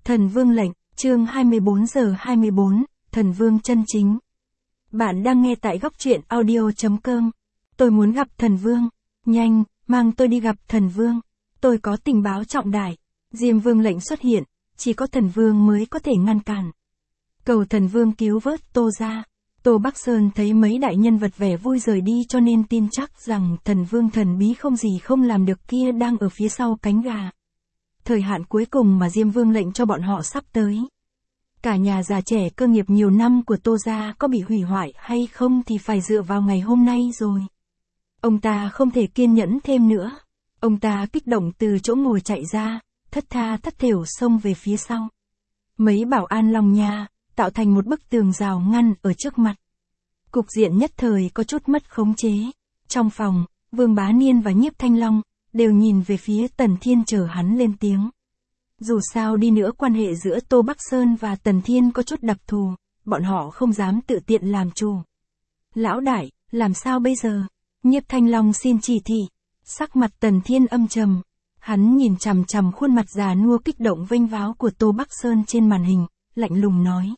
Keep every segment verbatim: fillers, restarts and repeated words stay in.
Thần Vương lệnh, chương hai mươi bốn giờ hai mươi bốn, Thần Vương chân chính. Bạn đang nghe tại góc truyện audio chấm com. Tôi muốn gặp Thần Vương. Nhanh, mang tôi đi gặp Thần Vương. Tôi có tình báo trọng đại. Diêm Vương lệnh xuất hiện, chỉ có Thần Vương mới có thể ngăn cản. Cầu Thần Vương cứu vớt Tô gia. Tô Bắc Sơn thấy mấy đại nhân vật vẻ vui rời đi cho nên tin chắc rằng Thần Vương thần bí không gì không làm được kia đang ở phía sau cánh gà. Thời hạn cuối cùng mà Diêm Vương lệnh cho bọn họ sắp tới. Cả nhà già trẻ cơ nghiệp nhiều năm của Tô gia có bị hủy hoại hay không thì phải dựa vào ngày hôm nay rồi. Ông ta không thể kiên nhẫn thêm nữa. Ông ta kích động từ chỗ ngồi chạy ra, thất tha thất thểu xông về phía sau. Mấy bảo an lòng nhà, tạo thành một bức tường rào ngăn ở trước mặt. Cục diện nhất thời có chút mất khống chế. Trong phòng, Vương Bá Niên và Nhiếp Thanh Long đều nhìn về phía Tần Thiên chờ hắn lên tiếng. Dù sao đi nữa quan hệ giữa Tô Bắc Sơn và Tần Thiên có chút đặc thù, bọn họ không dám tự tiện làm chủ. Lão đại, làm sao bây giờ? Nhiếp Thanh Long xin chỉ thị. Sắc mặt Tần Thiên âm trầm. Hắn nhìn chằm chằm khuôn mặt già nua kích động vênh váo của Tô Bắc Sơn trên màn hình, lạnh lùng nói.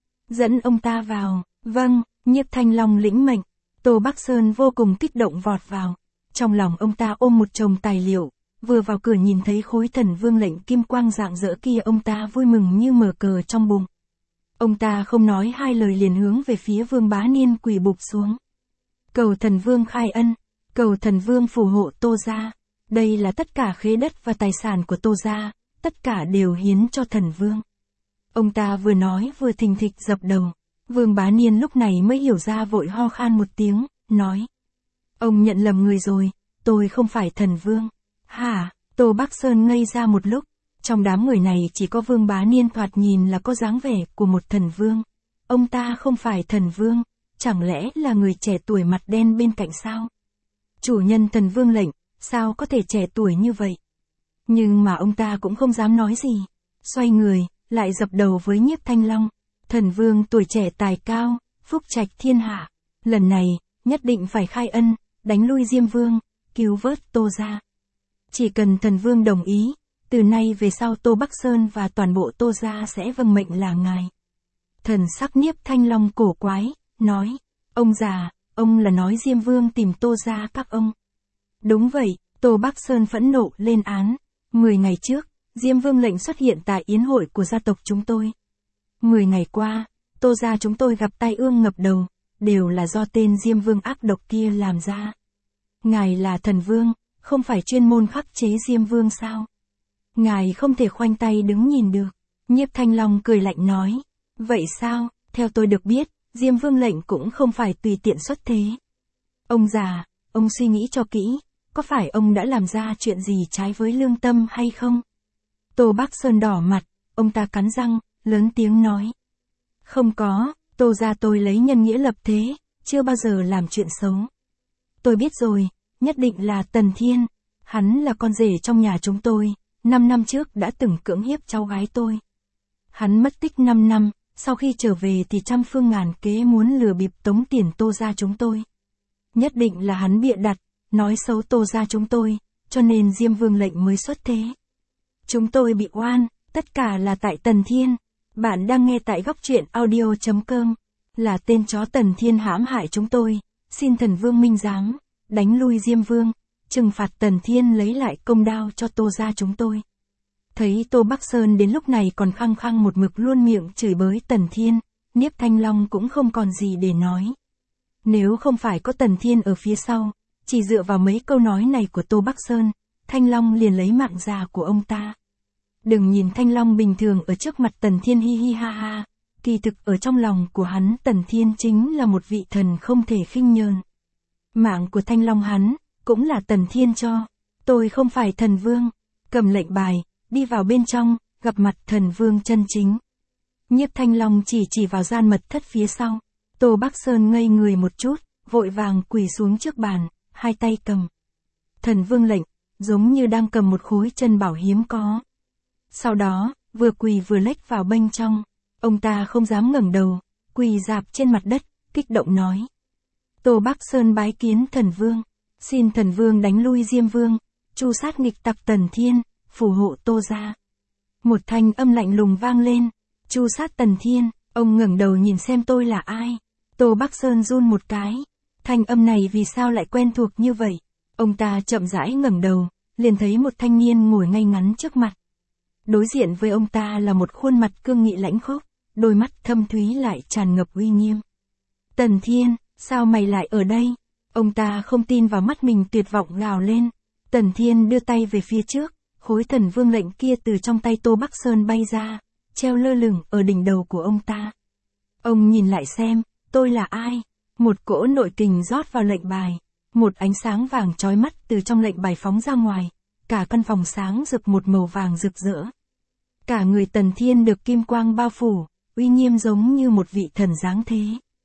Dẫn ông ta vào. Vâng, Nhiếp Thanh Long lĩnh mệnh. Tô Bắc Sơn vô cùng kích động vọt vào. Trong lòng ông ta ôm một chồng tài liệu, vừa vào cửa nhìn thấy khối Thần Vương lệnh kim quang rạng rỡ kia ông ta vui mừng như mở cờ trong bụng. Ông ta không nói hai lời liền hướng về phía Vương Bá Niên quỳ bụp xuống. Cầu Thần Vương khai ân, cầu Thần Vương phù hộ Tô gia. Đây là tất cả khế đất và tài sản của Tô gia, tất cả đều hiến cho Thần Vương. Ông ta vừa nói vừa thình thịch dập đầu. Vương Bá Niên lúc này mới hiểu ra vội ho khan một tiếng, nói. Ông nhận lầm người rồi, tôi không phải Thần Vương. Hả? Tô Bắc Sơn ngây ra một lúc. Trong đám người này chỉ có Vương Bá Niên thoạt nhìn là có dáng vẻ của một thần vương. Ông ta không phải Thần Vương, chẳng lẽ là người trẻ tuổi mặt đen bên cạnh sao? Chủ nhân Thần Vương lệnh, sao có thể trẻ tuổi như vậy? Nhưng mà ông ta cũng không dám nói gì. Xoay người, lại dập đầu với Nhiếp Thanh Long. Thần Vương tuổi trẻ tài cao, phúc trạch thiên hạ. Lần này, nhất định phải khai ân, đánh lui Diêm Vương, cứu vớt Tô gia. Chỉ cần Thần Vương đồng ý, từ nay về sau Tô Bắc Sơn và toàn bộ Tô gia sẽ vâng mệnh là ngài. Thần sắc Nhiếp Thanh Long cổ quái, nói. Ông già, ông là nói Diêm Vương tìm Tô gia các ông. Đúng vậy, Tô Bắc Sơn phẫn nộ lên án. Mười ngày trước, Diêm Vương lệnh xuất hiện tại yến hội của gia tộc chúng tôi. Mười ngày qua, Tô gia chúng tôi gặp tai ương ngập đầu, đều là do tên Diêm Vương ác độc kia làm ra. Ngài là Thần Vương, không phải chuyên môn khắc chế Diêm Vương sao? Ngài không thể khoanh tay đứng nhìn được. Nhiếp Thanh Long cười lạnh nói. Vậy sao, theo tôi được biết, Diêm Vương lệnh cũng không phải tùy tiện xuất thế. Ông già, ông suy nghĩ cho kỹ, có phải ông đã làm ra chuyện gì trái với lương tâm hay không? Tô Bắc Sơn đỏ mặt, ông ta cắn răng, lớn tiếng nói. Không có, Tô gia tôi lấy nhân nghĩa lập thế, chưa bao giờ làm chuyện xấu. Tôi biết rồi, nhất định là Tần Thiên, hắn là con rể trong nhà chúng tôi, năm năm trước đã từng cưỡng hiếp cháu gái tôi. Hắn mất tích năm năm, sau khi trở về thì trăm phương ngàn kế muốn lừa bịp tống tiền Tô gia chúng tôi. Nhất định là hắn bịa đặt, nói xấu Tô gia chúng tôi, cho nên Diêm Vương lệnh mới xuất thế. Chúng tôi bị oan, tất cả là tại Tần Thiên. Bạn đang nghe tại góc truyện audio chấm com. Là tên chó Tần Thiên hãm hại chúng tôi, xin Thần Vương minh giám, đánh lui Diêm Vương, trừng phạt Tần Thiên lấy lại công đao cho Tô gia chúng tôi. Thấy Tô Bắc Sơn đến lúc này còn khăng khăng một mực luôn miệng chửi bới Tần Thiên, Nhiếp Thanh Long cũng không còn gì để nói. Nếu không phải có Tần Thiên ở phía sau, chỉ dựa vào mấy câu nói này của Tô Bắc Sơn, Thanh Long liền lấy mạng già của ông ta. Đừng nhìn Thanh Long bình thường ở trước mặt Tần Thiên hi hi ha ha, kỳ thực ở trong lòng của hắn Tần Thiên chính là một vị thần không thể khinh nhờn. Mạng của Thanh Long hắn, cũng là Tần Thiên cho. Tôi không phải Thần Vương. Cầm lệnh bài, đi vào bên trong, gặp mặt Thần Vương chân chính. Nhiếp Thanh Long chỉ chỉ vào gian mật thất phía sau. Tô Bắc Sơn ngây người một chút, vội vàng quỳ xuống trước bàn, hai tay cầm. Thần Vương lệnh, giống như đang cầm một khối chân bảo hiếm có. Sau đó, vừa quỳ vừa lếch vào bên trong. Ông ta không dám ngẩng đầu, quỳ rạp trên mặt đất, kích động nói. Tô Bắc Sơn bái kiến Thần Vương, xin Thần Vương đánh lui Diêm Vương, tru sát nghịch tặc Tần Thiên, phù hộ Tô gia. Một thanh âm lạnh lùng vang lên. Chu sát Tần Thiên. Ông ngẩng đầu nhìn xem tôi là ai. Tô Bắc Sơn run một cái. Thanh âm này vì sao lại quen thuộc như vậy? Ông ta chậm rãi ngẩng đầu, liền thấy một thanh niên ngồi ngay ngắn trước mặt. Đối diện với ông ta là một khuôn mặt cương nghị lãnh khốc, đôi mắt thâm thúy lại tràn ngập uy nghiêm. Tần Thiên, sao mày lại ở đây? Ông ta không tin vào mắt mình, tuyệt vọng gào lên. Tần Thiên đưa tay về phía trước, khối thần vương lệnh kia từ trong tay Tô Bắc Sơn bay ra, treo lơ lửng ở đỉnh đầu của ông ta. Ông nhìn lại xem, tôi là ai? Một cỗ nội kình rót vào lệnh bài. Một ánh sáng vàng chói mắt từ trong lệnh bài phóng ra ngoài. Cả căn phòng sáng rực một màu vàng rực rỡ. Cả người Tần Thiên được kim quang bao phủ, uy nghiêm giống như một vị thần giáng thế.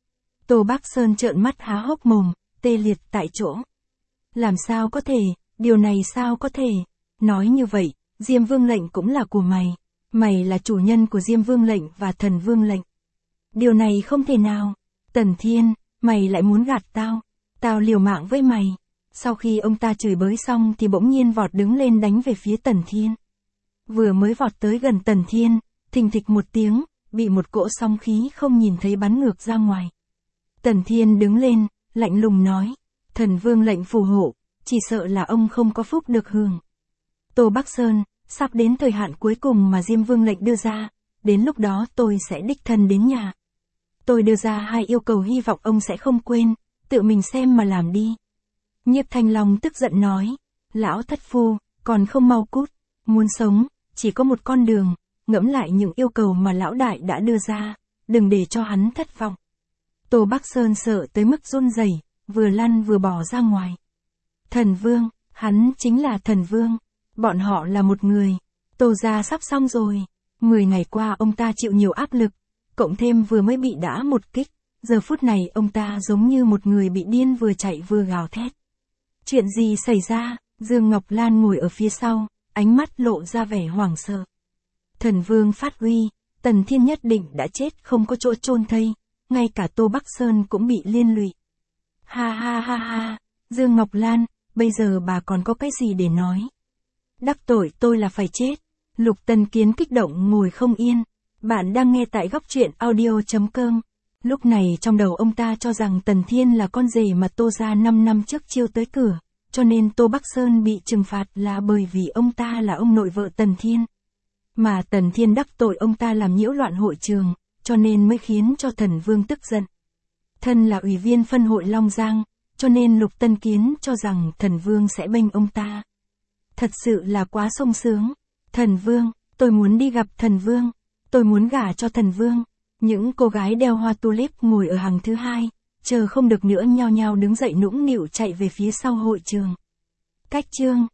Tô Bắc Sơn trợn mắt há hốc mồm, tê liệt tại chỗ. Làm sao có thể, điều này sao có thể? Nói như vậy, Diêm Vương lệnh cũng là của mày. Mày là chủ nhân của Diêm Vương lệnh và Thần Vương lệnh. Điều này không thể nào. Tần Thiên, mày lại muốn gạt tao. Tao liều mạng với mày. Sau khi ông ta chửi bới xong thì bỗng nhiên vọt đứng lên đánh về phía Tần Thiên. Vừa mới vọt tới gần Tần Thiên, thình thịch một tiếng, bị một cỗ sóng khí không nhìn thấy bắn ngược ra ngoài. Tần Thiên đứng lên, lạnh lùng nói. Thần Vương lệnh phù hộ, chỉ sợ là ông không có phúc được hưởng. Tô Bắc Sơn, sắp đến thời hạn cuối cùng mà Diêm Vương lệnh đưa ra, đến lúc đó tôi sẽ đích thân đến nhà. Tôi đưa ra hai yêu cầu, hy vọng ông sẽ không quên, tự mình xem mà làm đi. Nhiếp Thanh Long tức giận nói. Lão thất phu, còn không mau cút. Muốn sống, chỉ có một con đường, ngẫm lại những yêu cầu mà lão đại đã đưa ra, đừng để cho hắn thất vọng. Tô Bắc Sơn sợ tới mức run rẩy, vừa lăn vừa bỏ ra ngoài. Thần Vương, hắn chính là Thần Vương. Bọn họ là một người. Tô gia sắp xong rồi. Mười ngày qua ông ta chịu nhiều áp lực, cộng thêm vừa mới bị đả một kích. Giờ phút này ông ta giống như một người bị điên, vừa chạy vừa gào thét. Chuyện gì xảy ra? Dương Ngọc Lan ngồi ở phía sau, ánh mắt lộ ra vẻ hoảng sợ. Thần Vương phát uy, Tần Thiên nhất định đã chết, không có chỗ chôn thây, ngay cả Tô Bắc Sơn cũng bị liên lụy. Ha ha ha ha, Dương Ngọc Lan, bây giờ bà còn có cái gì để nói? Đắc tội tôi là phải chết. Lục Tần Kiến kích động ngồi không yên. Bạn đang nghe tại góc truyện audio chấm com. Lúc này trong đầu ông ta cho rằng Tần Thiên là con rể mà Tô gia năm năm trước chiêu tới cửa, cho nên Tô Bắc Sơn bị trừng phạt là bởi vì ông ta là ông nội vợ Tần Thiên. Mà Tần Thiên đắc tội ông ta làm nhiễu loạn hội trường, cho nên mới khiến cho Thần Vương tức giận. Thân là ủy viên phân hội Long Giang, cho nên Lục Tân Kiến cho rằng Thần Vương sẽ bênh ông ta. Thật sự là quá sung sướng. Thần Vương, tôi muốn đi gặp Thần Vương, tôi muốn gả cho Thần Vương. Những cô gái đeo hoa tulip ngồi ở hàng thứ hai, chờ không được nữa nhao nhao đứng dậy nũng nịu chạy về phía sau hội trường. Cách chương